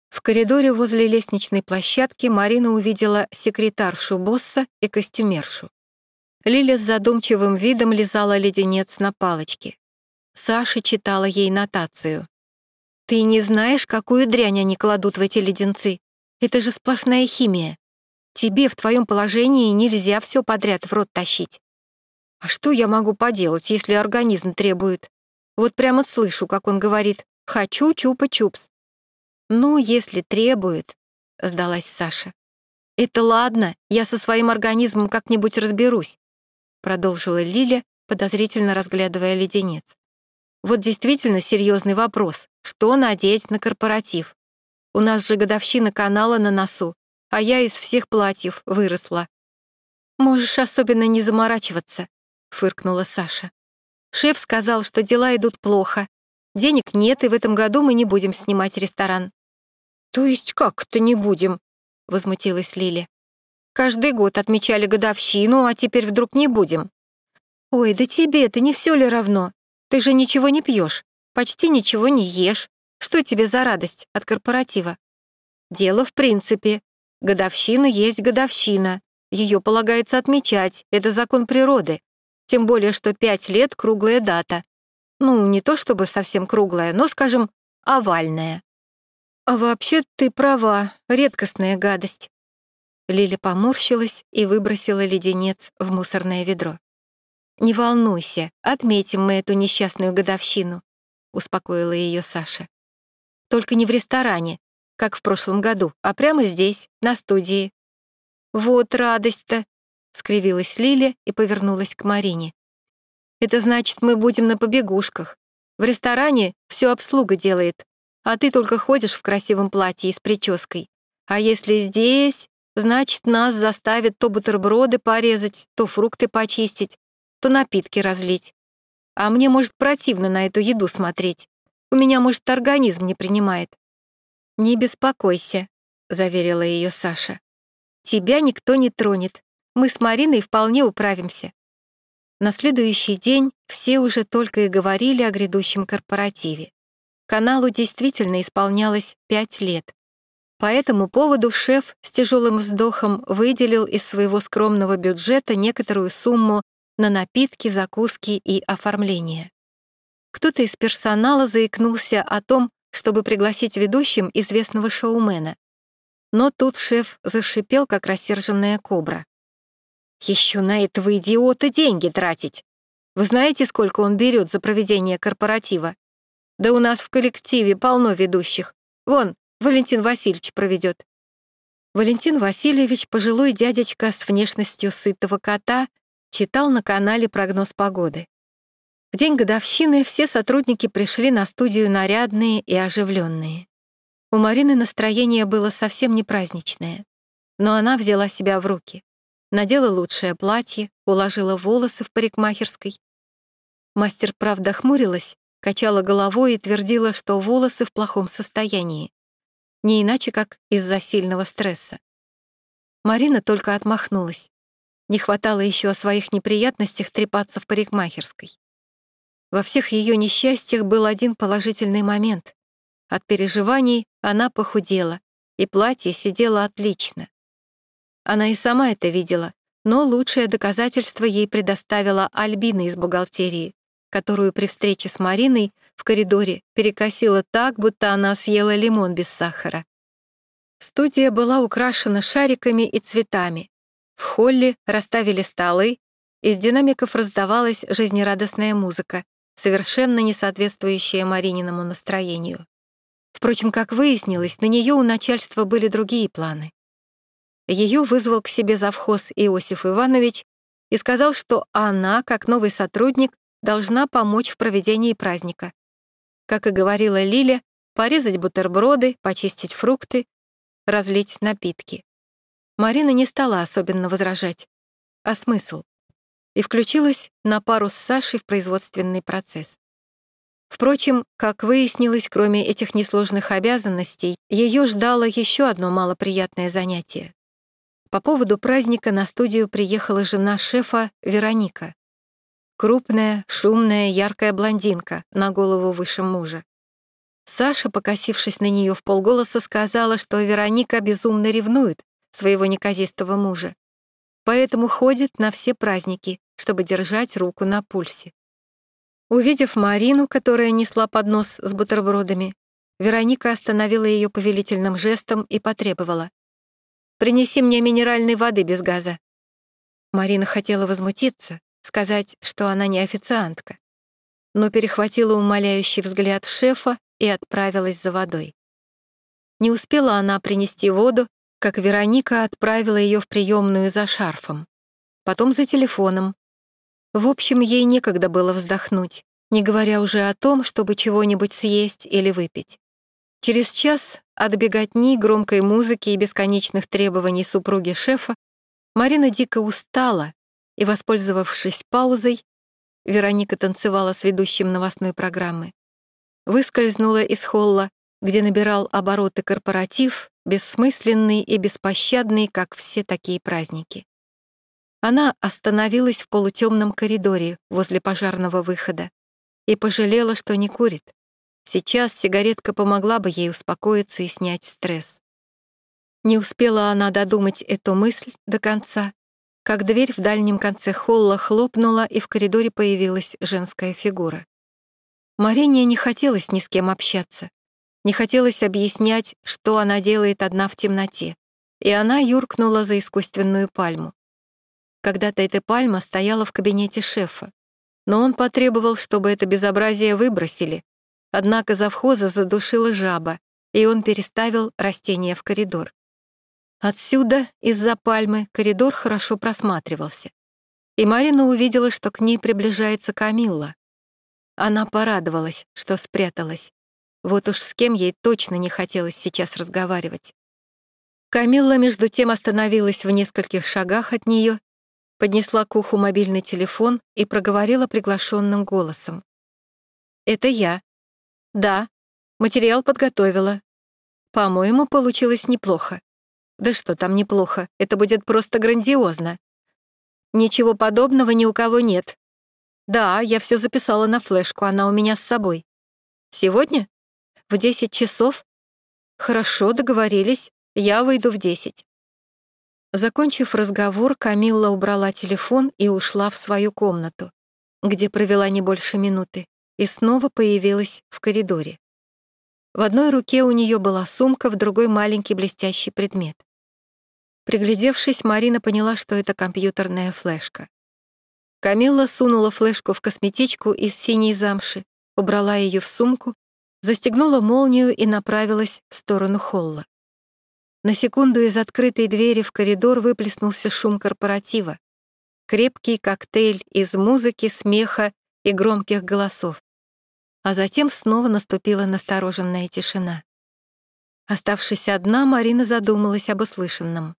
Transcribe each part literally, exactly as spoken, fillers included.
В коридоре возле лестничной площадки Марина увидела секретаршу босса и костюмершу. Лиля с задумчивым видом лизала леденец на палочке. Саша читала ей нотацию. «Ты не знаешь, какую дрянь они кладут в эти леденцы? Это же сплошная химия. Тебе в твоем положении нельзя все подряд в рот тащить. А что я могу поделать, если организм требует? Вот прямо слышу, как он говорит: «Хочу чупа-чупс». «Ну, если требует», — сдалась Саша. «Это ладно, я со своим организмом как-нибудь разберусь», — продолжила Лиля, подозрительно разглядывая леденец. «Вот действительно серьезный вопрос. Что надеть на корпоратив? У нас же годовщина канала на носу, а я из всех платьев выросла». «Можешь особенно не заморачиваться», — фыркнула Саша. «Шеф сказал, что дела идут плохо. Денег нет, и в этом году мы не будем снимать ресторан». «То есть как это не будем?» — возмутилась Лиля. «Каждый год отмечали годовщину, а теперь вдруг не будем». «Ой, да тебе-то не все ли равно? Ты же ничего не пьешь, почти ничего не ешь. Что тебе за радость от корпоратива?» «Дело в принципе. Годовщина есть годовщина. Ее полагается отмечать, это закон природы. Тем более, что пять лет — круглая дата. Ну, не то чтобы совсем круглая, но, скажем, овальная». «А вообще ты права, редкостная гадость». Лиля поморщилась и выбросила леденец в мусорное ведро. «Не волнуйся, отметим мы эту несчастную годовщину», — успокоила ее Саша. «Только не в ресторане, как в прошлом году, а прямо здесь, на студии». «Вот радость-то», — скривилась Лиля и повернулась к Марине. «Это значит, мы будем на побегушках. В ресторане все обслуга делает, а ты только ходишь в красивом платье и с прической. А если здесь, значит, нас заставят то бутерброды порезать, то фрукты почистить, то напитки разлить. А мне, может, противно на эту еду смотреть. У меня, может, организм не принимает». «Не беспокойся», — заверила ее Саша. «Тебя никто не тронет. Мы с Мариной вполне управимся». На следующий день все уже только и говорили о грядущем корпоративе. Каналу действительно исполнялось пять лет. По этому поводу шеф с тяжелым вздохом выделил из своего скромного бюджета некоторую сумму на напитки, закуски и оформление. Кто-то из персонала заикнулся о том, чтобы пригласить ведущим известного шоумена. Но тут шеф зашипел, как рассерженная кобра. «Еще на этого идиота деньги тратить! Вы знаете, сколько он берет за проведение корпоратива? Да у нас в коллективе полно ведущих. Вон, Валентин Васильевич проведет». Валентин Васильевич, пожилой дядечка с внешностью сытого кота, читал на канале прогноз погоды. В день годовщины все сотрудники пришли на студию нарядные и оживленные. У Марины настроение было совсем не праздничное, но она взяла себя в руки, надела лучшее платье, уложила волосы в парикмахерской. Мастер, правда, хмурилась, качала головой и твердила, что волосы в плохом состоянии, не иначе как из-за сильного стресса. Марина только отмахнулась. Не хватало еще о своих неприятностях трепаться в парикмахерской. Во всех ее несчастьях был один положительный момент. От переживаний она похудела, и платье сидело отлично. Она и сама это видела, но лучшее доказательство ей предоставила Альбина из бухгалтерии, которую при встрече с Мариной в коридоре перекосила так, будто она съела лимон без сахара. Студия была украшена шариками и цветами. В холле расставили столы, из динамиков раздавалась жизнерадостная музыка, совершенно не соответствующая Марининому настроению. Впрочем, как выяснилось, на нее у начальства были другие планы. Ее вызвал к себе завхоз Иосиф Иванович и сказал, что она, как новый сотрудник, должна помочь в проведении праздника. Как и говорила Лиля, порезать бутерброды, почистить фрукты, разлить напитки. Марина не стала особенно возражать. А смысл? И включилась на пару с Сашей в производственный процесс. Впрочем, как выяснилось, кроме этих несложных обязанностей, ее ждало еще одно малоприятное занятие. По поводу праздника на студию приехала жена шефа Вероника. Крупная, шумная, яркая блондинка, на голову выше мужа. Саша, покосившись на нее вполголоса, сказала, что Вероника безумно ревнует своего неказистого мужа, поэтому ходит на все праздники, чтобы держать руку на пульсе. Увидев Марину, которая несла поднос с бутербродами, Вероника остановила ее повелительным жестом и потребовала: «Принеси мне минеральной воды без газа». Марина хотела возмутиться, сказать, что она не официантка, но перехватила умоляющий взгляд шефа и отправилась за водой. Не успела она принести воду, как Вероника отправила ее в приемную за шарфом, потом за телефоном. В общем, ей некогда было вздохнуть, не говоря уже о том, чтобы чего-нибудь съесть или выпить. Через час от беготни, громкой музыки и бесконечных требований супруги шефа Марина дико устала, и, воспользовавшись паузой, Вероника танцевала с ведущим новостной программы, выскользнула из холла, где набирал обороты корпоратив, бессмысленный и беспощадный, как все такие праздники. Она остановилась в полутемном коридоре возле пожарного выхода и пожалела, что не курит. Сейчас сигаретка помогла бы ей успокоиться и снять стресс. Не успела она додумать эту мысль до конца, как дверь в дальнем конце холла хлопнула, и в коридоре появилась женская фигура. Марине не хотелось ни с кем общаться, не хотелось объяснять, что она делает одна в темноте, и она юркнула за искусственную пальму. Когда-то эта пальма стояла в кабинете шефа, но он потребовал, чтобы это безобразие выбросили, однако завхоза задушила жаба, и он переставил растение в коридор. Отсюда, из-за пальмы, коридор хорошо просматривался, и Марина увидела, что к ней приближается Камилла. Она порадовалась, что спряталась. Вот уж с кем ей точно не хотелось сейчас разговаривать. Камилла, между тем, остановилась в нескольких шагах от нее, поднесла к уху мобильный телефон и проговорила приглашенным голосом. «Это я. Да, материал подготовила. По-моему, получилось неплохо. Да что там неплохо, это будет просто грандиозно. Ничего подобного ни у кого нет. Да, я все записала на флешку, она у меня с собой. Сегодня? В десять часов? Хорошо, договорились, я выйду в десять». Закончив разговор, Камилла убрала телефон и ушла в свою комнату, где провела не больше минуты, и снова появилась в коридоре. В одной руке у нее была сумка, в другой — маленький блестящий предмет. Приглядевшись, Марина поняла, что это компьютерная флешка. Камилла сунула флешку в косметичку из синей замши, убрала ее в сумку, застегнула молнию и направилась в сторону холла. На секунду из открытой двери в коридор выплеснулся шум корпоратива. Крепкий коктейль из музыки, смеха и громких голосов. А затем снова наступила настороженная тишина. Оставшись одна, Марина задумалась об услышанном.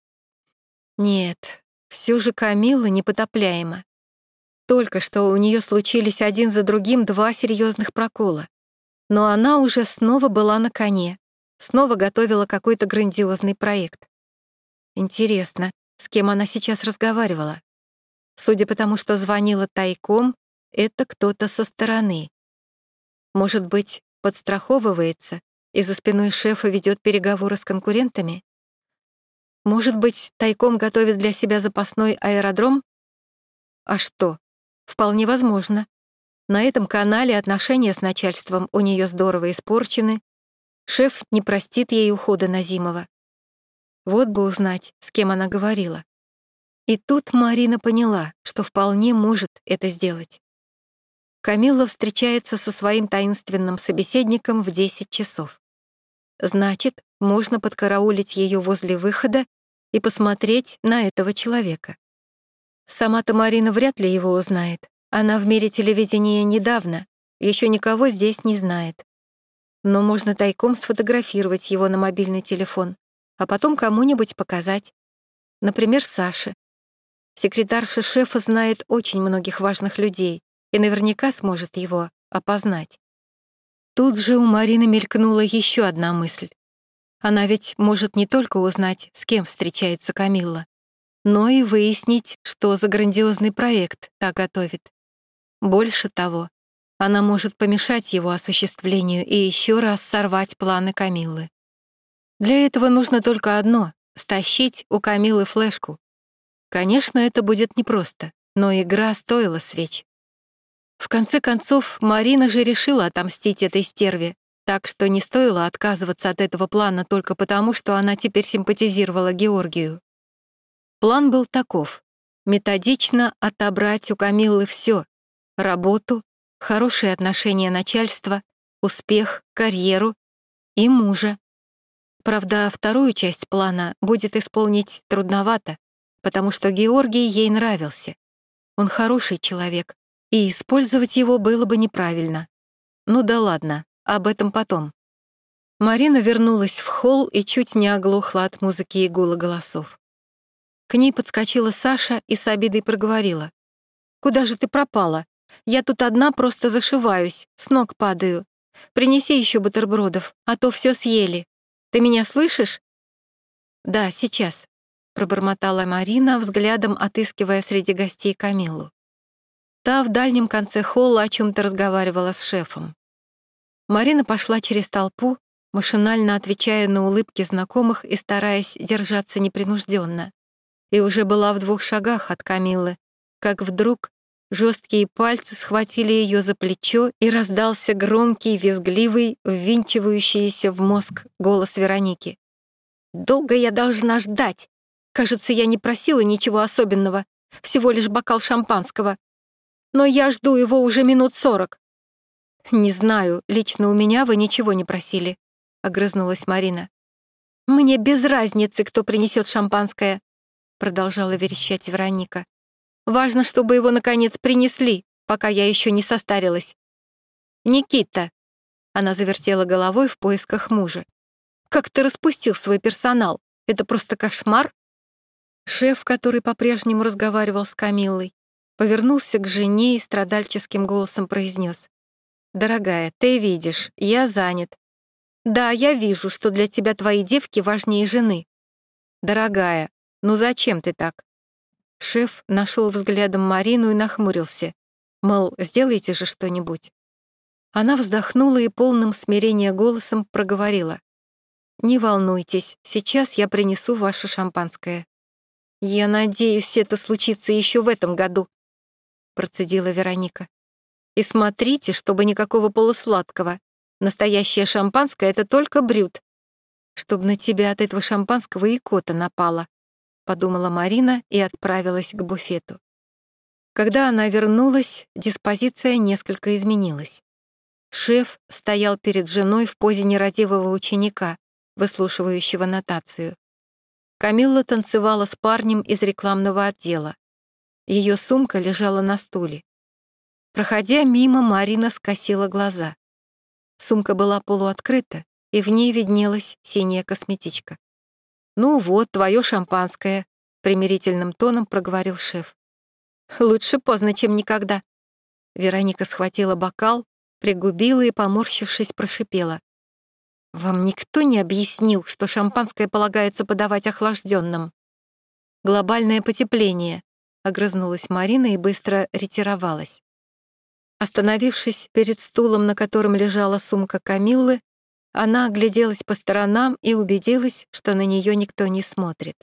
Нет, все же Камилла непотопляема. Только что у нее случились один за другим два серьезных прокола. Но она уже снова была на коне, снова готовила какой-то грандиозный проект. Интересно, с кем она сейчас разговаривала? Судя по тому, что звонила тайком, это кто-то со стороны. Может быть, подстраховывается и за спиной шефа ведет переговоры с конкурентами? Может быть, тайком готовит для себя запасной аэродром? А что? Вполне возможно. На этом канале отношения с начальством у нее здорово испорчены. Шеф не простит ей ухода Назимова. Вот бы узнать, с кем она говорила. И тут Марина поняла, что вполне может это сделать. Камилла встречается со своим таинственным собеседником в десять часов. Значит, можно подкараулить ее возле выхода и посмотреть на этого человека. Сама-то Марина вряд ли его узнает. Она в мире телевидения недавно, еще никого здесь не знает. Но можно тайком сфотографировать его на мобильный телефон, а потом кому-нибудь показать. Например, Саше. Секретарша шефа знает очень многих важных людей и наверняка сможет его опознать. Тут же у Марины мелькнула еще одна мысль. Она ведь может не только узнать, с кем встречается Камилла, но и выяснить, что за грандиозный проект та готовит. Больше того, Она может помешать его осуществлению и еще раз сорвать планы Камиллы. Для этого нужно только одно — стащить у Камиллы флешку. Конечно, это будет непросто, но игра стоила свеч. В конце концов, Марина же решила отомстить этой стерве, так что не стоило отказываться от этого плана только потому, что она теперь симпатизировала Георгию. План был таков — методично отобрать у Камиллы все: работу, хорошие отношения начальства, успех, карьеру и мужа. Правда, вторую часть плана будет исполнить трудновато, потому что Георгий ей нравился. Он хороший человек, и использовать его было бы неправильно. Ну да ладно, об этом потом. Марина вернулась в холл и чуть не оглохла от музыки и гула голосов. К ней подскочила Саша и с обидой проговорила: «Куда же ты пропала? Я тут одна просто зашиваюсь, с ног падаю. Принеси еще бутербродов, а то все съели. Ты меня слышишь?» «Да, сейчас», — пробормотала Марина, взглядом отыскивая среди гостей Камиллу. Та в дальнем конце холла о чем-то разговаривала с шефом. Марина пошла через толпу, машинально отвечая на улыбки знакомых и стараясь держаться непринужденно, и уже была в двух шагах от Камиллы, как вдруг жесткие пальцы схватили ее за плечо, и раздался громкий, визгливый, ввинчивающийся в мозг голос Вероники. «Долго я должна ждать? Кажется, я не просила ничего особенного, всего лишь бокал шампанского. Но я жду его уже минут сорок». «Не знаю, лично у меня вы ничего не просили», — огрызнулась Марина. «Мне без разницы, кто принесет шампанское», — продолжала верещать Вероника. «Важно, чтобы его, наконец, принесли, пока я еще не состарилась». «Никита», — она завертела головой в поисках мужа, «как ты распустил свой персонал? Это просто кошмар». Шеф, который по-прежнему разговаривал с Камиллой, повернулся к жене и страдальческим голосом произнес: «Дорогая, ты видишь, я занят». «Да, я вижу, что для тебя твои девки важнее жены». «Дорогая, ну зачем ты так?» Шеф нашел взглядом Марину и нахмурился, мол, сделайте же что-нибудь. Она вздохнула и полным смирения голосом проговорила: «Не волнуйтесь, сейчас я принесу ваше шампанское». «Я надеюсь, это случится еще в этом году», — процедила Вероника. «И смотрите, чтобы никакого полусладкого. Настоящее шампанское — это только брют. Чтоб на тебя от этого шампанского икота напала», — подумала Марина и отправилась к буфету. Когда она вернулась, диспозиция несколько изменилась. Шеф стоял перед женой в позе нерадивого ученика, выслушивающего нотацию. Камилла танцевала с парнем из рекламного отдела. Ее сумка лежала на стуле. Проходя мимо, Марина скосила глаза. Сумка была полуоткрыта, и в ней виднелась синяя косметичка. «Ну вот, твое шампанское», — примирительным тоном проговорил шеф. «Лучше поздно, чем никогда». Вероника схватила бокал, пригубила и, поморщившись, прошипела: «Вам никто не объяснил, что шампанское полагается подавать охлажденным?» «Глобальное потепление», — огрызнулась Марина и быстро ретировалась. Остановившись перед стулом, на котором лежала сумка Камиллы, она огляделась по сторонам и убедилась, что на нее никто не смотрит.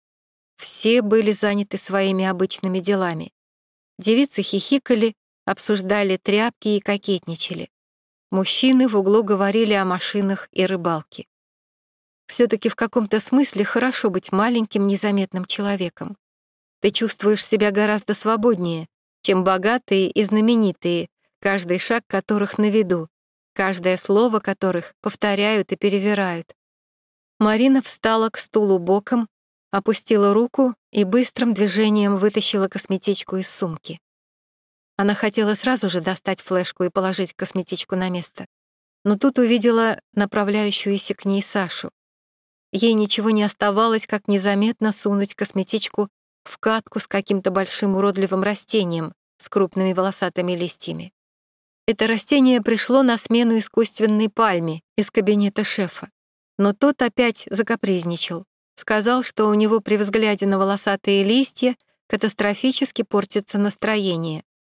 Все были заняты своими обычными делами. Девицы хихикали, обсуждали тряпки и кокетничали. Мужчины в углу говорили о машинах и рыбалке. Все-таки в каком-то смысле хорошо быть маленьким, незаметным человеком. Ты чувствуешь себя гораздо свободнее, чем богатые и знаменитые, каждый шаг которых на виду, каждое слово которых повторяют и перевирают. Марина встала к стулу боком, опустила руку и быстрым движением вытащила косметичку из сумки. Она хотела сразу же достать флешку и положить косметичку на место, но тут увидела направляющуюся к ней Сашу. Ей ничего не оставалось, как незаметно сунуть косметичку в катку с каким-то большим уродливым растением с крупными волосатыми листьями. Это растение пришло на смену искусственной пальме из кабинета шефа, но тот опять закапризничал, сказал, что у него при взгляде на волосатые листья катастрофически портится настроение.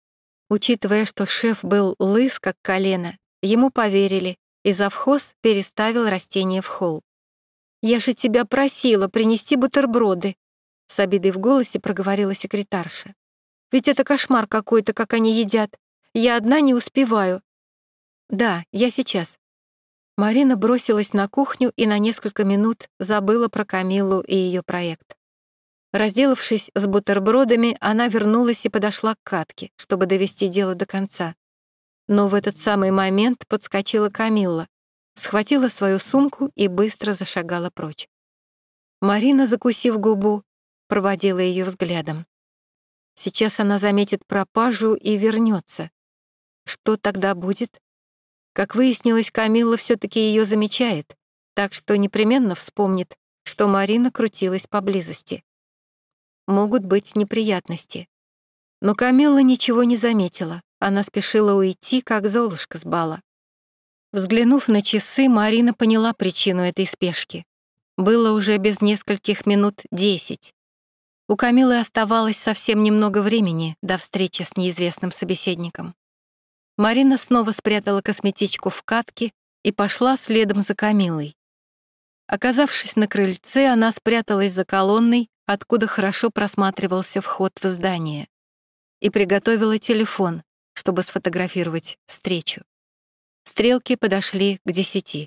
Учитывая, что шеф был лыс как колено, ему поверили, и завхоз переставил растение в холл. «Я же тебя просила принести бутерброды», — с обидой в голосе проговорила секретарша. «Ведь это кошмар какой-то, как они едят. Я одна не успеваю». «Да, я сейчас». Марина бросилась на кухню и на несколько минут забыла про Камиллу и ее проект. Разделавшись с бутербродами, она вернулась и подошла к катке, чтобы довести дело до конца. Но в этот самый момент подскочила Камилла, схватила свою сумку и быстро зашагала прочь. Марина, закусив губу, проводила ее взглядом. Сейчас она заметит пропажу и вернется. Что тогда будет? Как выяснилось, Камилла все-таки ее замечает, так что непременно вспомнит, что Марина крутилась поблизости. Могут быть неприятности. Но Камилла ничего не заметила, она спешила уйти, как Золушка с бала. Взглянув на часы, Марина поняла причину этой спешки. Было уже без нескольких минут десять. У Камиллы оставалось совсем немного времени до встречи с неизвестным собеседником. Марина снова спрятала косметичку в катке и пошла следом за Камиллой. Оказавшись на крыльце, она спряталась за колонной, откуда хорошо просматривался вход в здание, и приготовила телефон, чтобы сфотографировать встречу. Стрелки подошли к десяти.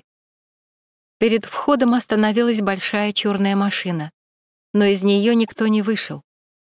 Перед входом остановилась большая черная машина, но из нее никто не вышел.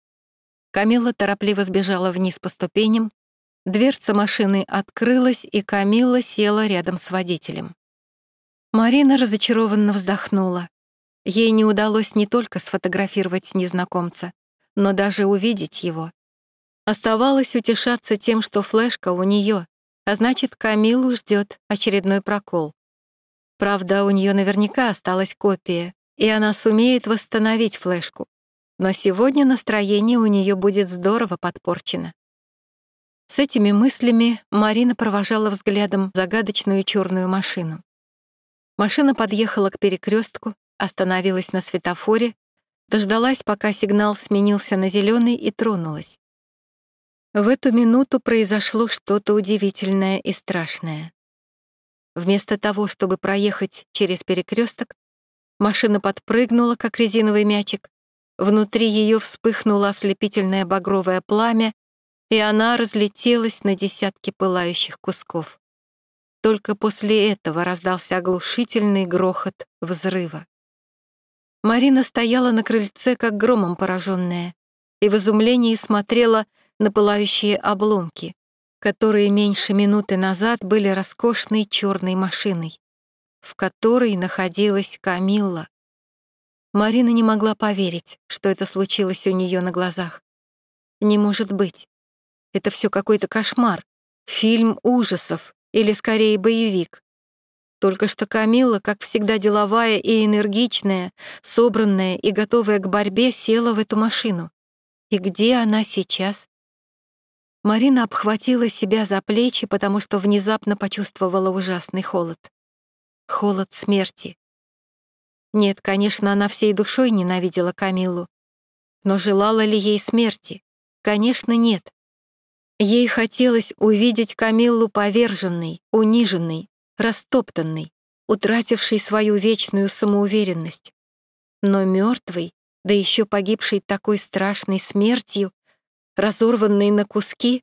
Камилла торопливо сбежала вниз по ступеням, дверца машины открылась, и Камилла села рядом с водителем. Марина разочарованно вздохнула. Ей не удалось не только сфотографировать незнакомца, но даже увидеть его. Оставалось утешаться тем, что флешка у нее, а значит, Камиллу ждет очередной прокол. Правда, у нее наверняка осталась копия, и она сумеет восстановить флешку. Но сегодня настроение у нее будет здорово подпорчено. С этими мыслями Марина провожала взглядом загадочную черную машину. Машина подъехала к перекрестку, остановилась на светофоре, дождалась, пока сигнал сменился на зеленый, и тронулась. В эту минуту произошло что-то удивительное и страшное. Вместо того, чтобы проехать через перекресток, машина подпрыгнула, как резиновый мячик, внутри ее вспыхнуло ослепительное багровое пламя, и она разлетелась на десятки пылающих кусков. Только после этого раздался оглушительный грохот взрыва. Марина стояла на крыльце, как громом пораженная, и в изумлении смотрела на пылающие обломки, которые меньше минуты назад были роскошной черной машиной, в которой находилась Камилла. Марина не могла поверить, что это случилось у нее на глазах. Не может быть. Это все какой-то кошмар, фильм ужасов или, скорее, боевик. Только что Камилла, как всегда деловая и энергичная, собранная и готовая к борьбе, села в эту машину. И где она сейчас? Марина обхватила себя за плечи, потому что внезапно почувствовала ужасный холод. Холод смерти. Нет, конечно, она всей душой ненавидела Камиллу. Но желала ли ей смерти? Конечно, нет. Ей хотелось увидеть Камиллу поверженной, униженной, растоптанной, утратившей свою вечную самоуверенность. Но мертвой, да еще погибшей такой страшной смертью, разорванной на куски?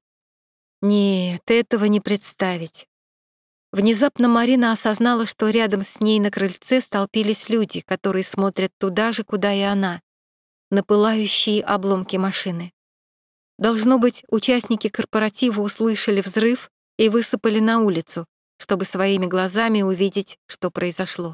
Нет, этого не представить. Внезапно Марина осознала, что рядом с ней на крыльце столпились люди, которые смотрят туда же, куда и она, на пылающие обломки машины. Должно быть, участники корпоратива услышали взрыв и высыпали на улицу, чтобы своими глазами увидеть, что произошло.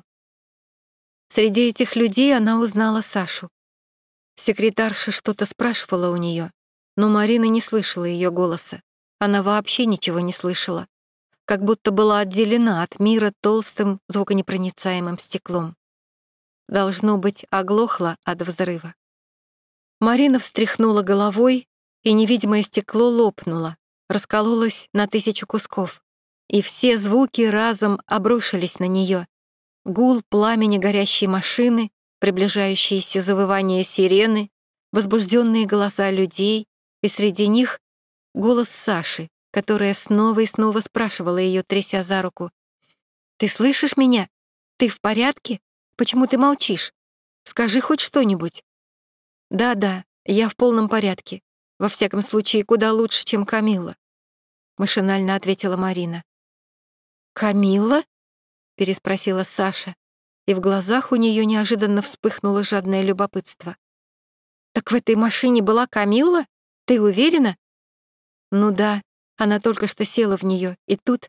Среди этих людей она узнала Сашу. Секретарша что-то спрашивала у нее, но Марина не слышала ее голоса. Она вообще ничего не слышала, как будто была отделена от мира толстым звуконепроницаемым стеклом. Должно быть, оглохла от взрыва. Марина встряхнула головой, и невидимое стекло лопнуло, раскололось на тысячу кусков, и все звуки разом обрушились на нее. Гул пламени горящей машины, приближающиеся завывания сирены, возбужденные голоса людей, и среди них голос Саши, которая снова и снова спрашивала ее, тряся за руку. «Ты слышишь меня? Ты в порядке? Почему ты молчишь? Скажи хоть что-нибудь». «Да-да, я в полном порядке. Во всяком случае, куда лучше, чем Камилла», — машинально ответила Марина. «Камилла?» — переспросила Саша, и в глазах у нее неожиданно вспыхнуло жадное любопытство. «Так в этой машине была Камилла? Ты уверена?» «Ну да, она только что села в нее, и тут...»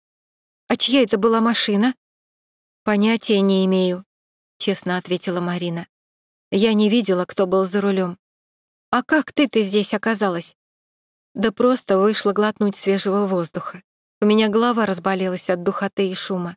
«А чья это была машина?» «Понятия не имею», — честно ответила Марина. «Я не видела, кто был за рулем. А как ты-то здесь оказалась?» «Да просто вышла глотнуть свежего воздуха. У меня голова разболелась от духоты и шума».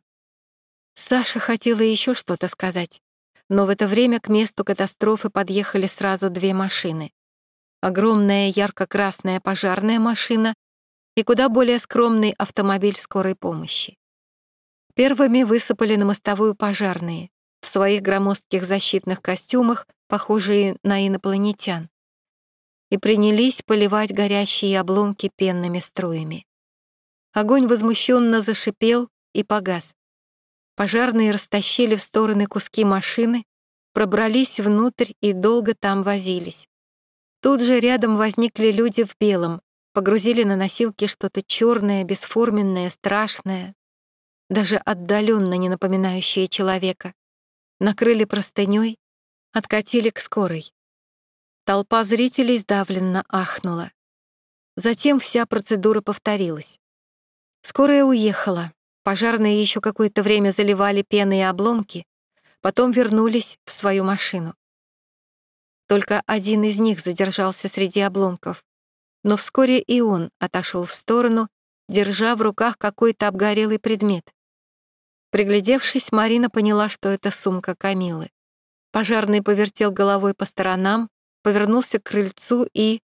Саша хотела еще что-то сказать, но в это время к месту катастрофы подъехали сразу две машины. Огромная ярко-красная пожарная машина и куда более скромный автомобиль скорой помощи. Первыми высыпали на мостовую пожарные, в своих громоздких защитных костюмах, похожие на инопланетян, и принялись поливать горящие обломки пенными струями. Огонь возмущенно зашипел и погас. Пожарные растащили в стороны куски машины, пробрались внутрь и долго там возились. Тут же рядом возникли люди в белом, погрузили на носилки что-то черное, бесформенное, страшное, даже отдаленно не напоминающее человека. Накрыли простыней, откатили к скорой. Толпа зрителей сдавленно ахнула. Затем вся процедура повторилась. Скорая уехала. Пожарные еще какое-то время заливали пеной и обломки, потом вернулись в свою машину. Только один из них задержался среди обломков, но вскоре и он отошел в сторону, держа в руках какой-то обгорелый предмет. Приглядевшись, Марина поняла, что это сумка Камилы. Пожарный повертел головой по сторонам, повернулся к крыльцу и...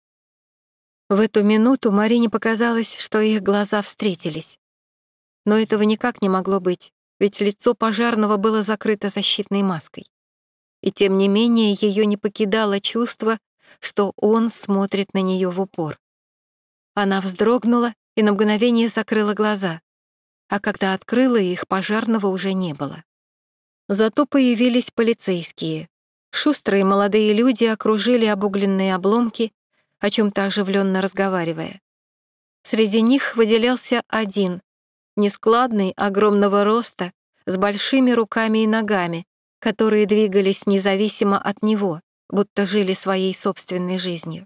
В эту минуту Марине показалось, что их глаза встретились. Но этого никак не могло быть, ведь лицо пожарного было закрыто защитной маской. И тем не менее ее не покидало чувство, что он смотрит на нее в упор. Она вздрогнула и на мгновение закрыла глаза, а когда открыла их, пожарного уже не было. Зато появились полицейские. Шустрые молодые люди окружили обугленные обломки, о чем-то оживленно разговаривая. Среди них выделялся один, нескладный, огромного роста, с большими руками и ногами, которые двигались независимо от него, будто жили своей собственной жизнью.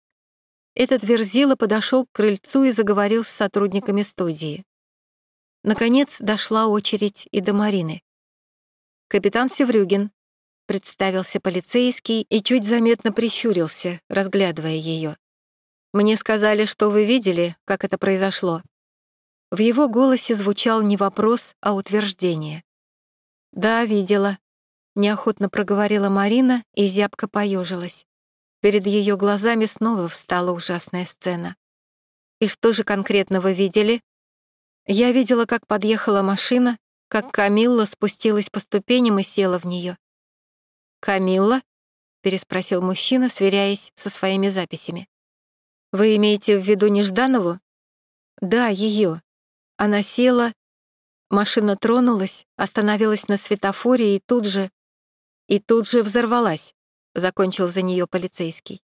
Этот верзила подошел к крыльцу и заговорил с сотрудниками студии. Наконец дошла очередь и до Марины. «Капитан Севрюгин», — представился полицейский и чуть заметно прищурился, разглядывая ее. «Мне сказали, что вы видели, как это произошло». В его голосе звучал не вопрос, а утверждение. «Да, видела», — неохотно проговорила Марина и зябко поежилась. Перед ее глазами снова встала ужасная сцена. «И что же конкретно вы видели?» «Я видела, как подъехала машина, как Камилла спустилась по ступеням и села в нее». «Камилла?» — переспросил мужчина, сверяясь со своими записями. «Вы имеете в виду Нежданову?» «Да, ее. Она села, машина тронулась, остановилась на светофоре и тут же... и тут же взорвалась», — закончил за нее полицейский.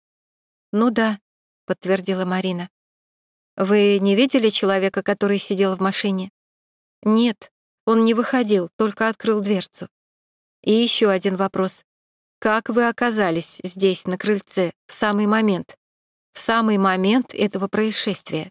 «Ну да», — подтвердила Марина. «Вы не видели человека, который сидел в машине?» «Нет, он не выходил, только открыл дверцу». «И еще один вопрос. Как вы оказались здесь, на крыльце, в самый момент? В самый момент этого происшествия?»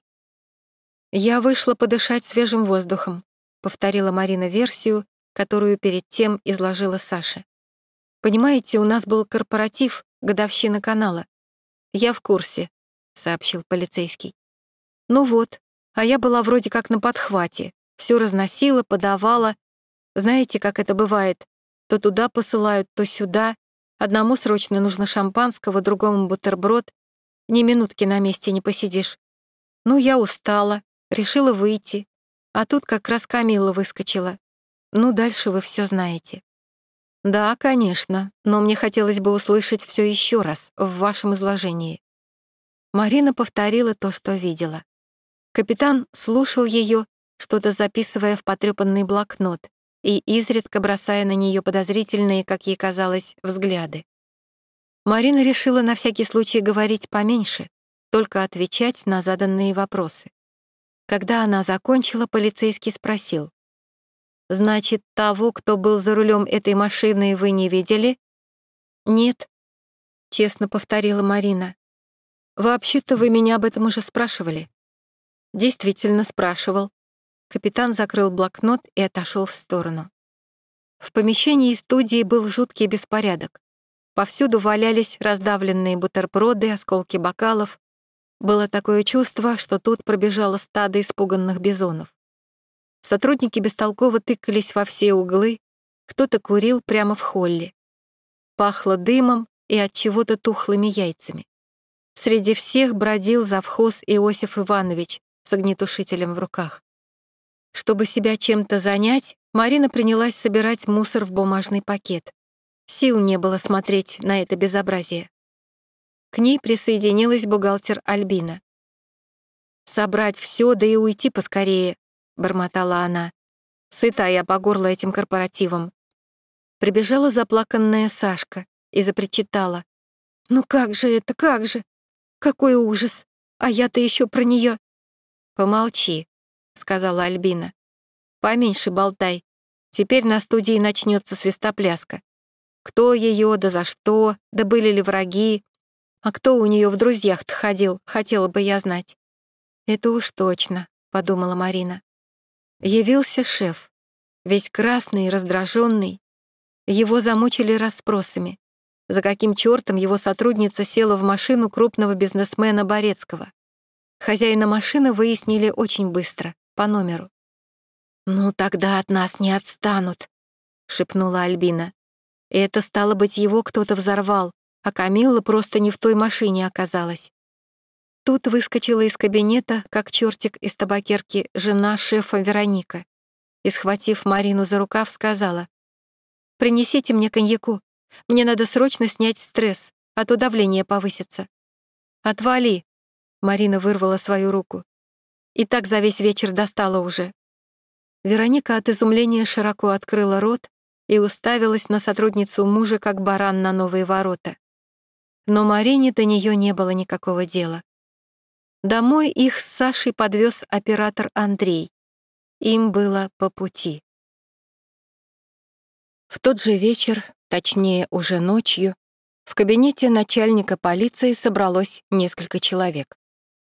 «Я вышла подышать свежим воздухом», — повторила Марина версию, которую перед тем изложила Саша. «Понимаете, у нас был корпоратив, годовщина канала». «Я в курсе», — сообщил полицейский. «Ну вот, а я была вроде как на подхвате, все разносила, подавала. Знаете, как это бывает? То туда посылают, то сюда. Одному срочно нужно шампанского, другому бутерброд. Ни минутки на месте не посидишь. Ну, я устала, решила выйти. А тут как раз Камилла выскочила. Ну, дальше вы все знаете». «Да, конечно, но мне хотелось бы услышать все еще раз в вашем изложении». Марина повторила то, что видела. Капитан слушал ее, что-то записывая в потрепанный блокнот и изредка бросая на нее подозрительные, как ей казалось, взгляды. Марина решила на всякий случай говорить поменьше, только отвечать на заданные вопросы. Когда она закончила, полицейский спросил: «Значит, того, кто был за рулем этой машины, вы не видели?» «Нет», — честно повторила Марина. «Вообще-то вы меня об этом уже спрашивали». «Действительно спрашивал». Капитан закрыл блокнот и отошел в сторону. В помещении студии был жуткий беспорядок. Повсюду валялись раздавленные бутерброды, осколки бокалов. Было такое чувство, что тут пробежало стадо испуганных бизонов. Сотрудники бестолково тыкались во все углы, кто-то курил прямо в холле. Пахло дымом и от чего-то тухлыми яйцами. Среди всех бродил завхоз Иосиф Иванович с огнетушителем в руках. Чтобы себя чем-то занять, Марина принялась собирать мусор в бумажный пакет. Сил не было смотреть на это безобразие. К ней присоединилась бухгалтер Альбина. «Собрать все, да и уйти поскорее», — бормотала она. «Сыта я по горло этим корпоративом». Прибежала заплаканная Сашка и запричитала: «Ну как же это, как же? Какой ужас! А я-то еще про нее. «Помолчи», — сказала Альбина. «Поменьше болтай. Теперь на студии начнется свистопляска. Кто ее, да за что, да были ли враги? А кто у нее в друзьях-то ходил, хотела бы я знать». «Это уж точно», — подумала Марина. Явился шеф, весь красный и раздраженный. Его замучили расспросами. За каким чертом его сотрудница села в машину крупного бизнесмена Борецкого? Хозяина машины выяснили очень быстро, по номеру. «Ну, тогда от нас не отстанут», — шепнула Альбина. И это, стало быть, его кто-то взорвал, а Камилла просто не в той машине оказалась. Тут выскочила из кабинета, как чертик из табакерки, жена шефа Вероника и, схватив Марину за рукав, сказала: «Принесите мне коньяку. Мне надо срочно снять стресс, а то давление повысится». «Отвали!» — Марина вырвала свою руку. И так за весь вечер достала уже. Вероника от изумления широко открыла рот и уставилась на сотрудницу мужа, как баран на новые ворота. Но Марине до нее не было никакого дела. Домой их с Сашей подвез оператор Андрей. Им было по пути. В тот же вечер, точнее уже ночью, в кабинете начальника полиции собралось несколько человек.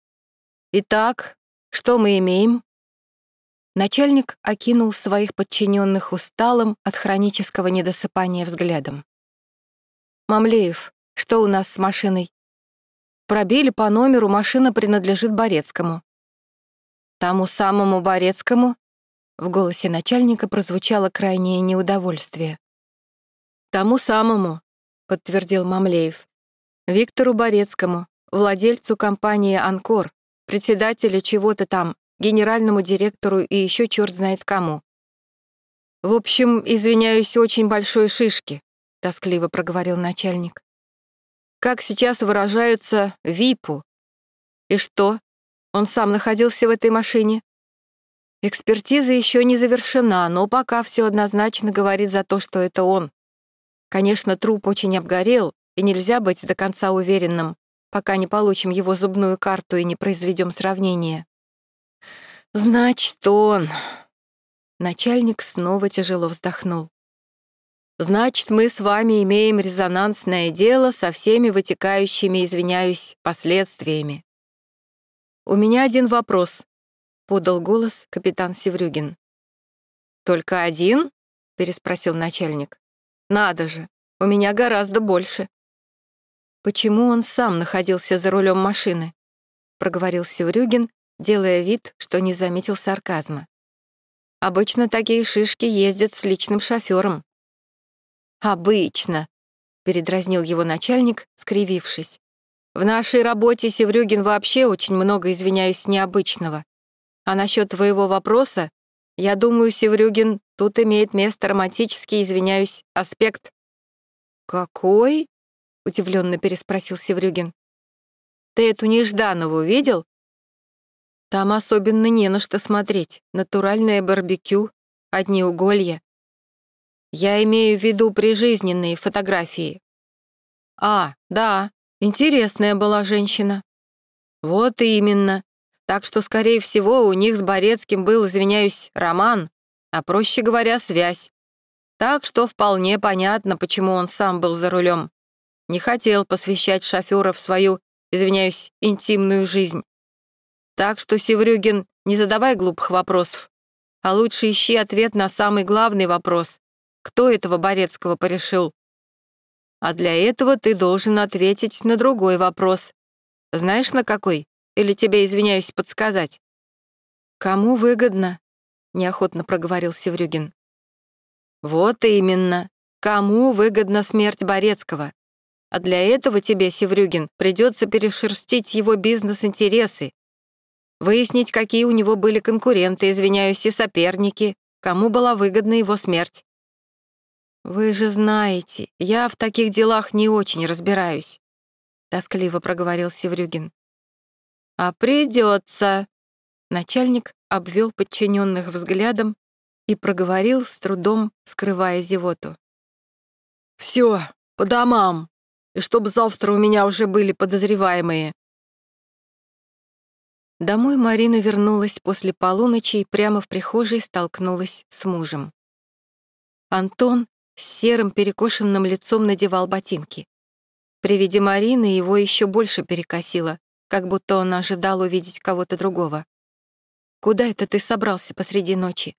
«Итак, что мы имеем?» Начальник окинул своих подчиненных усталым от хронического недосыпания взглядом. «Мамлеев, что у нас с машиной?» «Пробили по номеру, машина принадлежит Борецкому». «Тому самому Борецкому?» В голосе начальника прозвучало крайнее неудовольствие. «Тому самому», — подтвердил Мамлеев. «Виктору Борецкому, владельцу компании «Анкор», председателю чего-то там, генеральному директору и еще черт знает кому. В общем, извиняюсь, очень большой шишки», — тоскливо проговорил начальник. «Как сейчас выражаются, випу. И что, он сам находился в этой машине?» «Экспертиза еще не завершена, но пока все однозначно говорит за то, что это он. Конечно, труп очень обгорел, и нельзя быть до конца уверенным, пока не получим его зубную карту и не произведем сравнение». «Значит, он...» Начальник снова тяжело вздохнул. «Значит, мы с вами имеем резонансное дело со всеми вытекающими, извиняюсь, последствиями». «У меня один вопрос», — подал голос капитан Севрюгин. «Только один?» — переспросил начальник. «Надо же, у меня гораздо больше». «Почему он сам находился за рулем машины?» — проговорил Севрюгин, делая вид, что не заметил сарказма. «Обычно такие шишки ездят с личным шофером». «Обычно», — передразнил его начальник, скривившись. «В нашей работе, Севрюгин, вообще очень много, извиняюсь, необычного. А насчет твоего вопроса, я думаю, Севрюгин, тут имеет место романтический, извиняюсь, аспект». «Какой?» — удивленно переспросил Севрюгин. «Ты эту Нежданову видел?» Там особенно не на что смотреть. Натуральное барбекю, одни уголья. Я имею в виду прижизненные фотографии. А, да, интересная была женщина. Вот именно. Так что, скорее всего, у них с Борецким был, извиняюсь, роман, а, проще говоря, связь. Так что вполне понятно, почему он сам был за рулем. Не хотел посвящать шофера в свою, извиняюсь, интимную жизнь. Так что, Севрюгин, не задавай глупых вопросов, а лучше ищи ответ на самый главный вопрос. Кто этого Борецкого порешил? А для этого ты должен ответить на другой вопрос. Знаешь, на какой? Или тебе, извиняюсь, подсказать? Кому выгодно? Неохотно проговорил Севрюгин. Вот именно. Кому выгодна смерть Борецкого? А для этого тебе, Севрюгин, придется перешерстить его бизнес-интересы, выяснить, какие у него были конкуренты, извиняюсь, и соперники, кому была выгодна его смерть. «Вы же знаете, я в таких делах не очень разбираюсь», — тоскливо проговорил Севрюгин. «А придется». Начальник обвел подчиненных взглядом и проговорил, с трудом скрывая зевоту. «Все, по домам, и чтобы завтра у меня уже были подозреваемые». Домой Марина вернулась после полуночи и прямо в прихожей столкнулась с мужем. Антон с серым перекошенным лицом надевал ботинки. При виде Марины его еще больше перекосило, как будто он ожидал увидеть кого-то другого. «Куда это ты собрался посреди ночи?»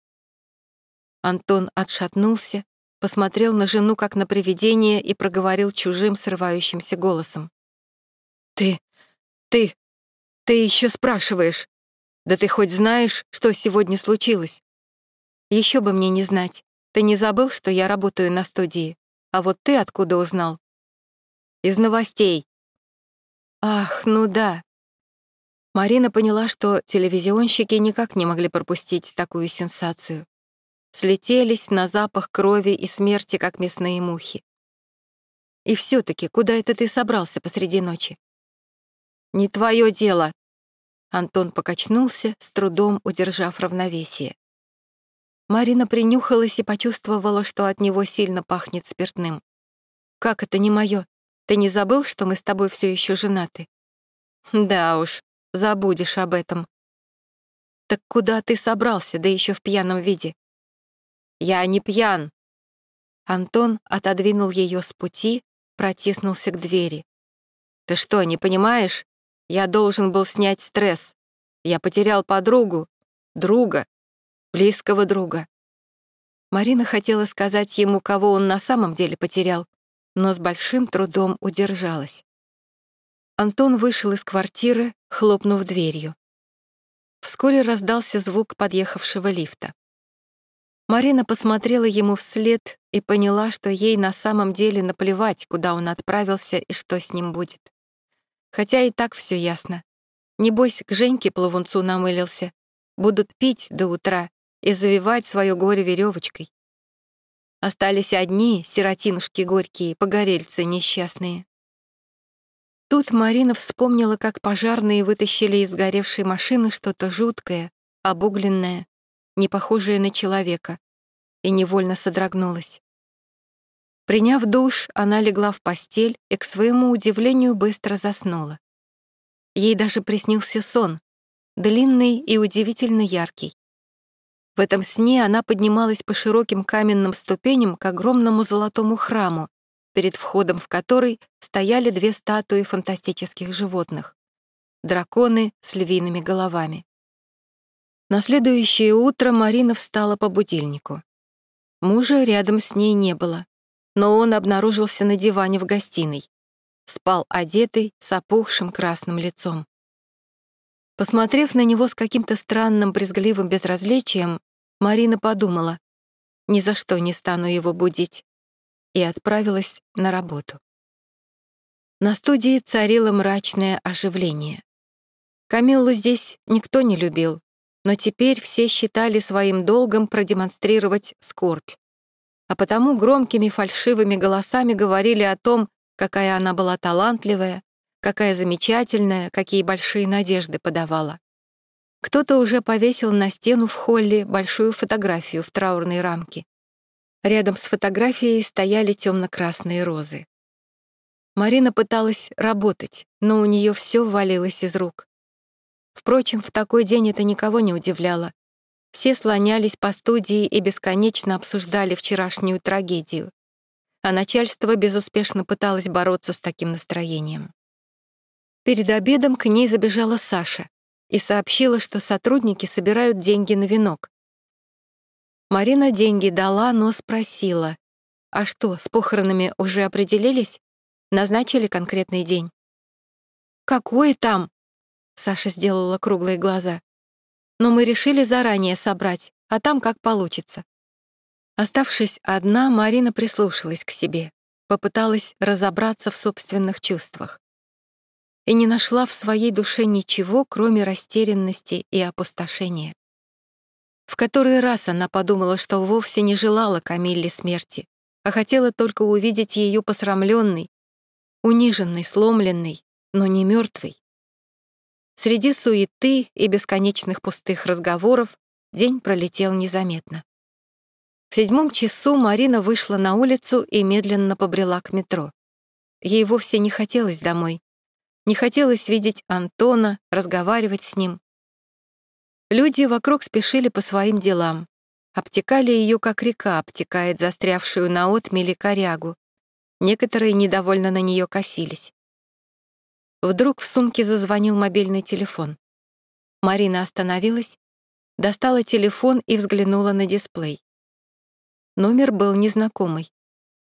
Антон отшатнулся, посмотрел на жену как на привидение и проговорил чужим срывающимся голосом. «Ты, ты, ты еще спрашиваешь? Да ты хоть знаешь, что сегодня случилось?» «Еще бы мне не знать. Ты не забыл, что я работаю на студии? А вот ты откуда узнал?» «Из новостей». «Ах, ну да». Марина поняла, что телевизионщики никак не могли пропустить такую сенсацию. Слетелись на запах крови и смерти, как мясные мухи. «И все-таки, куда это ты собрался посреди ночи?» «Не твое дело». Антон покачнулся, с трудом удержав равновесие. Марина принюхалась и почувствовала, что от него сильно пахнет спиртным. «Как это не мое? Ты не забыл, что мы с тобой все еще женаты?» «Да уж, забудешь об этом». «Так куда ты собрался, да еще в пьяном виде?» «Я не пьян». Антон отодвинул ее с пути, протиснулся к двери. «Ты что, не понимаешь? Я должен был снять стресс. Я потерял подругу, друга, близкого друга». Марина хотела сказать ему, кого он на самом деле потерял, но с большим трудом удержалась. Антон вышел из квартиры, хлопнув дверью. Вскоре раздался звук подъехавшего лифта. Марина посмотрела ему вслед и поняла, что ей на самом деле наплевать, куда он отправился и что с ним будет. Хотя и так все ясно. Небось, к Женьке-плавунцу намылился. Будут пить до утра и завивать свое горе веревочкой. Остались одни сиротинушки горькие, погорельцы несчастные. Тут Марина вспомнила, как пожарные вытащили из сгоревшей машины что-то жуткое, обугленное, не похожее на человека, и невольно содрогнулась. Приняв душ, она легла в постель и, к своему удивлению, быстро заснула. Ей даже приснился сон, длинный и удивительно яркий. В этом сне она поднималась по широким каменным ступеням к огромному золотому храму, перед входом в который стояли две статуи фантастических животных — драконы с львиными головами. На следующее утро Марина встала по будильнику. Мужа рядом с ней не было, но он обнаружился на диване в гостиной. Спал одетый, с опухшим красным лицом. Посмотрев на него с каким-то странным брезгливым безразличием, Марина подумала: «Ни за что не стану его будить», и отправилась на работу. На студии царило мрачное оживление. Камиллу здесь никто не любил, но теперь все считали своим долгом продемонстрировать скорбь. А потому громкими фальшивыми голосами говорили о том, какая она была талантливая, какая замечательная, какие большие надежды подавала. Кто-то уже повесил на стену в холле большую фотографию в траурной рамке. Рядом с фотографией стояли темно-красные розы. Марина пыталась работать, но у нее все валилось из рук. Впрочем, в такой день это никого не удивляло. Все слонялись по студии и бесконечно обсуждали вчерашнюю трагедию. А начальство безуспешно пыталось бороться с таким настроением. Перед обедом к ней забежала Саша и сообщила, что сотрудники собирают деньги на венок. Марина деньги дала, но спросила: «А что, с похоронами уже определились? Назначили конкретный день?» «Какой там?» — Саша сделала круглые глаза. «Но мы решили заранее собрать, а там как получится». Оставшись одна, Марина прислушалась к себе, попыталась разобраться в собственных чувствах. И не нашла в своей душе ничего, кроме растерянности и опустошения. В который раз она подумала, что вовсе не желала Камилле смерти, а хотела только увидеть ее посрамленной, униженной, сломленной, но не мертвой. Среди суеты и бесконечных пустых разговоров день пролетел незаметно. В седьмом часу Марина вышла на улицу и медленно побрела к метро. Ей вовсе не хотелось домой. Не хотелось видеть Антона, разговаривать с ним. Люди вокруг спешили по своим делам. Обтекали ее, как река обтекает застрявшую на отмеле корягу. Некоторые недовольно на нее косились. Вдруг в сумке зазвонил мобильный телефон. Марина остановилась, достала телефон и взглянула на дисплей. Номер был незнакомый.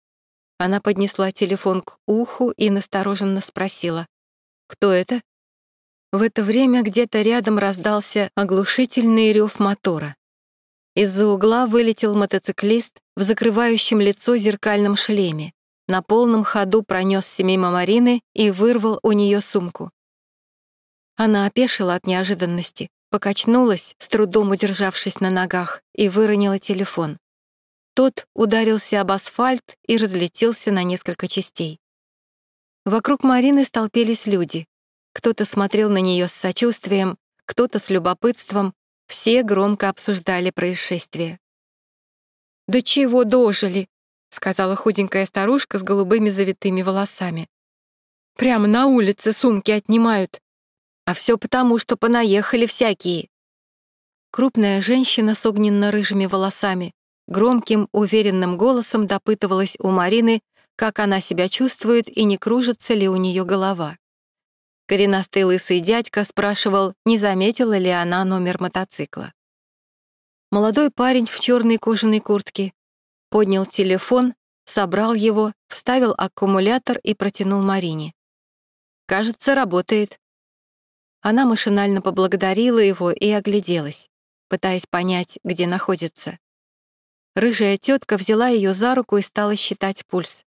Она поднесла телефон к уху и настороженно спросила: «Кто это?» В это время где-то рядом раздался оглушительный рев мотора. Из-за угла вылетел мотоциклист в закрывающем лицо зеркальном шлеме, на полном ходу пронесся мимо Марины и вырвал у нее сумку. Она опешила от неожиданности, покачнулась, с трудом удержавшись на ногах, и выронила телефон. Тот ударился об асфальт и разлетелся на несколько частей. Вокруг Марины столпились люди. Кто-то смотрел на нее с сочувствием, кто-то с любопытством, все громко обсуждали происшествие. «Да чего дожили?» — сказала худенькая старушка с голубыми завитыми волосами. «Прямо на улице сумки отнимают. А все потому, что понаехали всякие». Крупная женщина с огненно-рыжими волосами громким, уверенным голосом допытывалась у Марины, как она себя чувствует и не кружится ли у нее голова. Коренастый лысый дядька спрашивал, не заметила ли она номер мотоцикла. Молодой парень в черной кожаной куртке поднял телефон, собрал его, вставил аккумулятор и протянул Марине. «Кажется, работает». Она машинально поблагодарила его и огляделась, пытаясь понять, где находится. Рыжая тетка взяла ее за руку и стала считать пульс.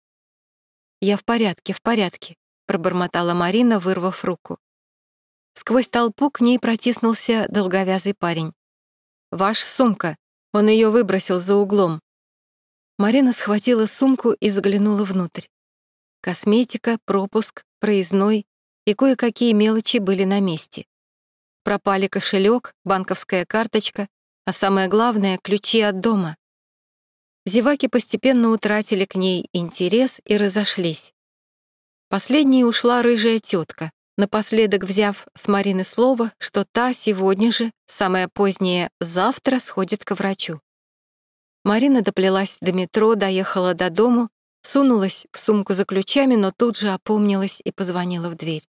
«Я в порядке, в порядке», — пробормотала Марина, вырвав руку. Сквозь толпу к ней протиснулся долговязый парень. «Ваша сумка», — он ее выбросил за углом. Марина схватила сумку и заглянула внутрь. Косметика, пропуск, проездной и кое-какие мелочи были на месте. Пропали кошелек, банковская карточка, а самое главное — ключи от дома. Зеваки постепенно утратили к ней интерес и разошлись. Последней ушла рыжая тетка, напоследок взяв с Марины слово, что та сегодня же, самое позднее завтра, сходит к врачу. Марина доплелась до метро, доехала до дому, сунулась в сумку за ключами, но тут же опомнилась и позвонила в дверь.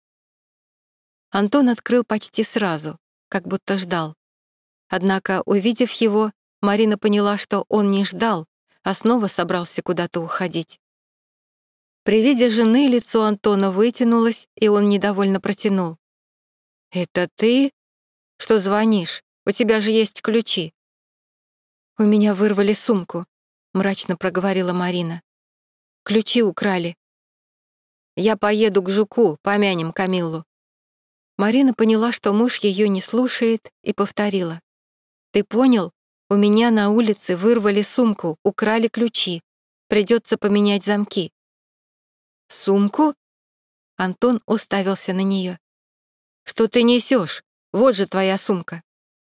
Антон открыл почти сразу, как будто ждал. Однако, увидев его, Марина поняла, что он не ждал, а снова собрался куда-то уходить. При виде жены лицо Антона вытянулось, и он недовольно протянул. «Это ты? Что звонишь? У тебя же есть ключи». «У меня вырвали сумку», — мрачно проговорила Марина. «Ключи украли». «Я поеду к Жуку, помянем Камиллу». Марина поняла, что муж ее не слушает, и повторила. «Ты понял? У меня на улице вырвали сумку, украли ключи. Придется поменять замки». «Сумку?» Антон уставился на нее. «Что ты несешь? Вот же твоя сумка».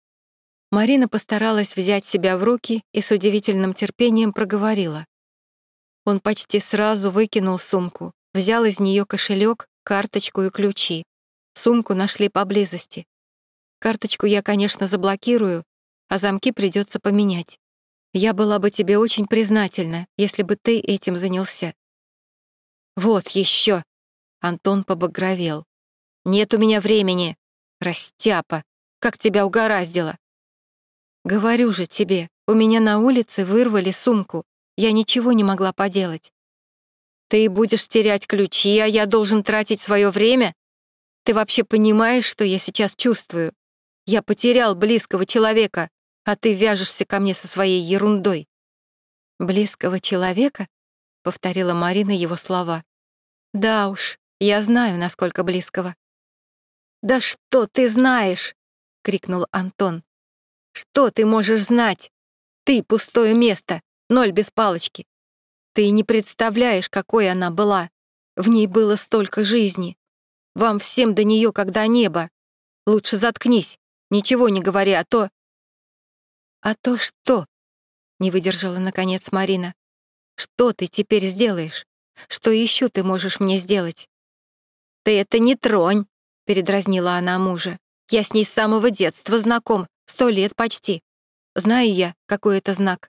Марина постаралась взять себя в руки и с удивительным терпением проговорила. Он почти сразу выкинул сумку, взял из нее кошелек, карточку и ключи. Сумку нашли поблизости. Карточку я, конечно, заблокирую, а замки придется поменять. Я была бы тебе очень признательна, если бы ты этим занялся. Вот еще! Антон побагровел. Нет у меня времени. Растяпа! Как тебя угораздило! Говорю же тебе, у меня на улице вырвали сумку. Я ничего не могла поделать. Ты будешь терять ключи, а я должен тратить свое время? Ты вообще понимаешь, что я сейчас чувствую? Я потерял близкого человека, а ты вяжешься ко мне со своей ерундой. «Близкого человека?» — повторила Марина его слова. «Да уж, я знаю, насколько близкого». «Да что ты знаешь?» — крикнул Антон. «Что ты можешь знать? Ты — пустое место, ноль без палочки. Ты не представляешь, какой она была. В ней было столько жизни. Вам всем до нее как до неба. Лучше заткнись, ничего не говори, а то...» «А то что?» — не выдержала, наконец, Марина. «Что ты теперь сделаешь? Что еще ты можешь мне сделать?» «Ты это не тронь!» — передразнила она мужа. «Я с ней с самого детства знаком, сто лет почти. Знаю я, какой это знак».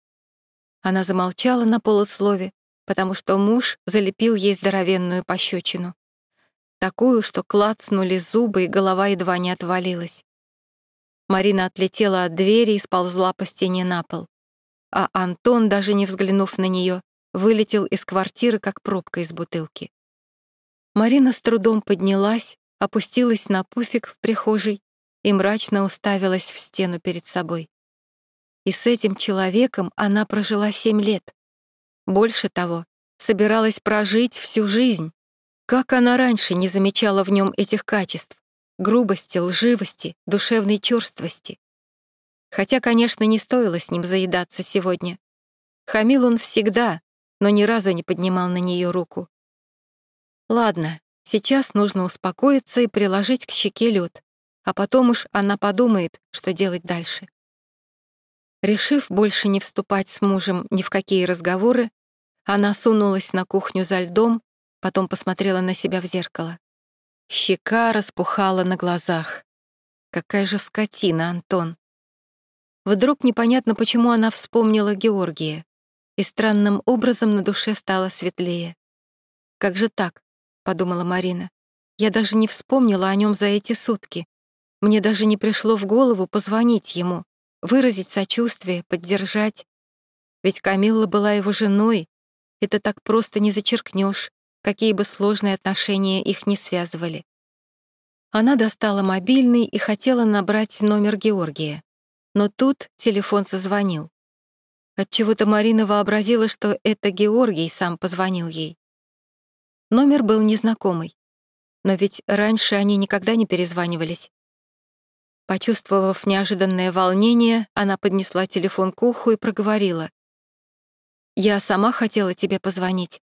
Она замолчала на полуслове, потому что муж залепил ей здоровенную пощечину. Такую, что клацнули зубы, и голова едва не отвалилась. Марина отлетела от двери и сползла по стене на пол. А Антон, даже не взглянув на нее, вылетел из квартиры, как пробка из бутылки. Марина с трудом поднялась, опустилась на пуфик в прихожей и мрачно уставилась в стену перед собой. И с этим человеком она прожила семь лет. Больше того, собиралась прожить всю жизнь. Как она раньше не замечала в нем этих качеств? Грубости, лживости, душевной черствости. Хотя, конечно, не стоило с ним заедаться сегодня. Хамил он всегда, но ни разу не поднимал на нее руку. Ладно, сейчас нужно успокоиться и приложить к щеке лед, а потом уж она подумает, что делать дальше. Решив больше не вступать с мужем ни в какие разговоры, она сунулась на кухню за льдом, потом посмотрела на себя в зеркало. Щека распухала на глазах. Какая же скотина, Антон. Вдруг непонятно, почему она вспомнила Георгия, и странным образом на душе стало светлее. «Как же так?» — подумала Марина. «Я даже не вспомнила о нем за эти сутки. Мне даже не пришло в голову позвонить ему, выразить сочувствие, поддержать. Ведь Камилла была его женой. Это так просто не зачеркнешь, какие бы сложные отношения их не связывали». Она достала мобильный и хотела набрать номер Георгия. Но тут телефон зазвонил. Отчего-то Марина вообразила, что это Георгий сам позвонил ей. Номер был незнакомый, но ведь раньше они никогда не перезванивались. Почувствовав неожиданное волнение, она поднесла телефон к уху и проговорила. «Я сама хотела тебе позвонить».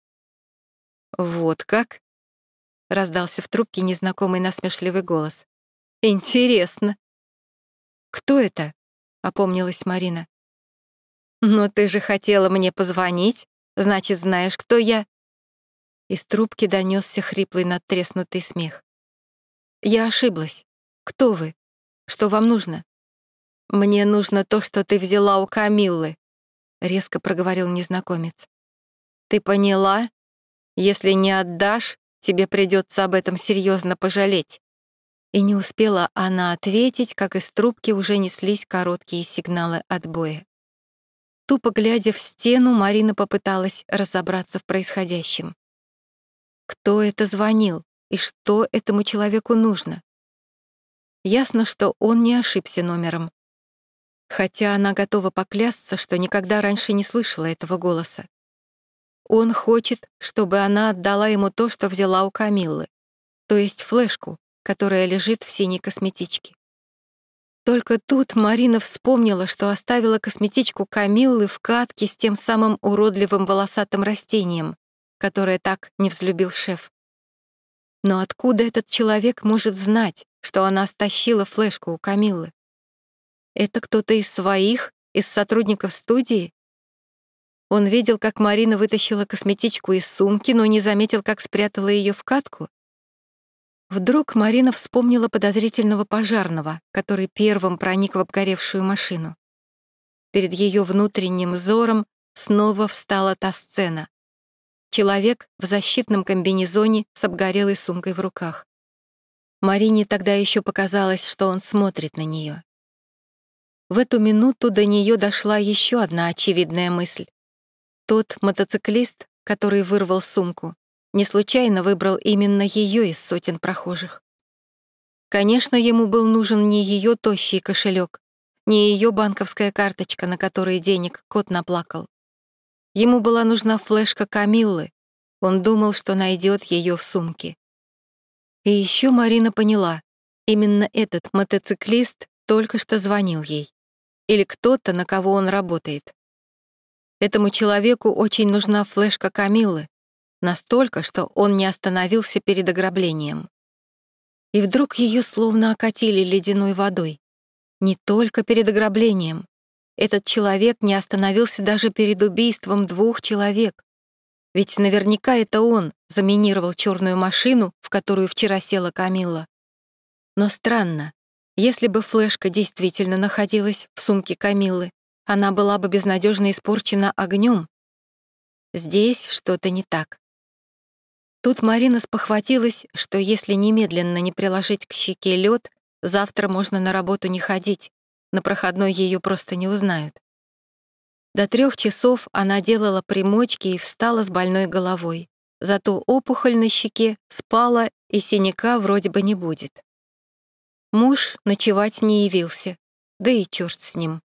«Вот как?» — раздался в трубке незнакомый насмешливый голос. «Интересно». «Кто это?» — опомнилась Марина. «Но ты же хотела мне позвонить, значит, знаешь, кто я». Из трубки донесся хриплый надтреснутый смех. «Я ошиблась. Кто вы? Что вам нужно?» «Мне нужно то, что ты взяла у Камиллы», — резко проговорил незнакомец. «Ты поняла? Если не отдашь, тебе придется об этом серьезно пожалеть». И не успела она ответить, как из трубки уже неслись короткие сигналы отбоя. Тупо глядя в стену, Марина попыталась разобраться в происходящем. Кто это звонил и что этому человеку нужно? Ясно, что он не ошибся номером. Хотя она готова поклясться, что никогда раньше не слышала этого голоса. Он хочет, чтобы она отдала ему то, что взяла у Камиллы, то есть флешку, которая лежит в синей косметичке. Только тут Марина вспомнила, что оставила косметичку Камиллы в катке с тем самым уродливым волосатым растением, которое так не взлюбил шеф. Но откуда этот человек может знать, что она стащила флешку у Камиллы? Это кто-то из своих, из сотрудников студии? Он видел, как Марина вытащила косметичку из сумки, но не заметил, как спрятала ее в катку. Вдруг Марина вспомнила подозрительного пожарного, который первым проник в обгоревшую машину. Перед ее внутренним взором снова встала та сцена. Человек в защитном комбинезоне с обгорелой сумкой в руках. Марине тогда еще показалось, что он смотрит на нее. В эту минуту до нее дошла еще одна очевидная мысль. Тот мотоциклист, который вырвал сумку, не случайно выбрал именно ее из сотен прохожих. Конечно, ему был нужен не ее тощий кошелек, не ее банковская карточка, на которой денег кот наплакал. Ему была нужна флешка Камиллы. Он думал, что найдет ее в сумке. И еще Марина поняла, именно этот мотоциклист только что звонил ей. Или кто-то, на кого он работает. Этому человеку очень нужна флешка Камиллы, настолько, что он не остановился перед ограблением. И вдруг ее словно окатили ледяной водой. Не только перед ограблением. Этот человек не остановился даже перед убийством двух человек. Ведь наверняка это он заминировал черную машину, в которую вчера села Камилла. Но странно, если бы флешка действительно находилась в сумке Камиллы, она была бы безнадежно испорчена огнем. Здесь что-то не так. Тут Марина спохватилась, что если немедленно не приложить к щеке лед, завтра можно на работу не ходить, на проходной ее просто не узнают. До трех часов она делала примочки и встала с больной головой. Зато опухоль на щеке спала, и синяка вроде бы не будет. Муж ночевать не явился, да и черт с ним.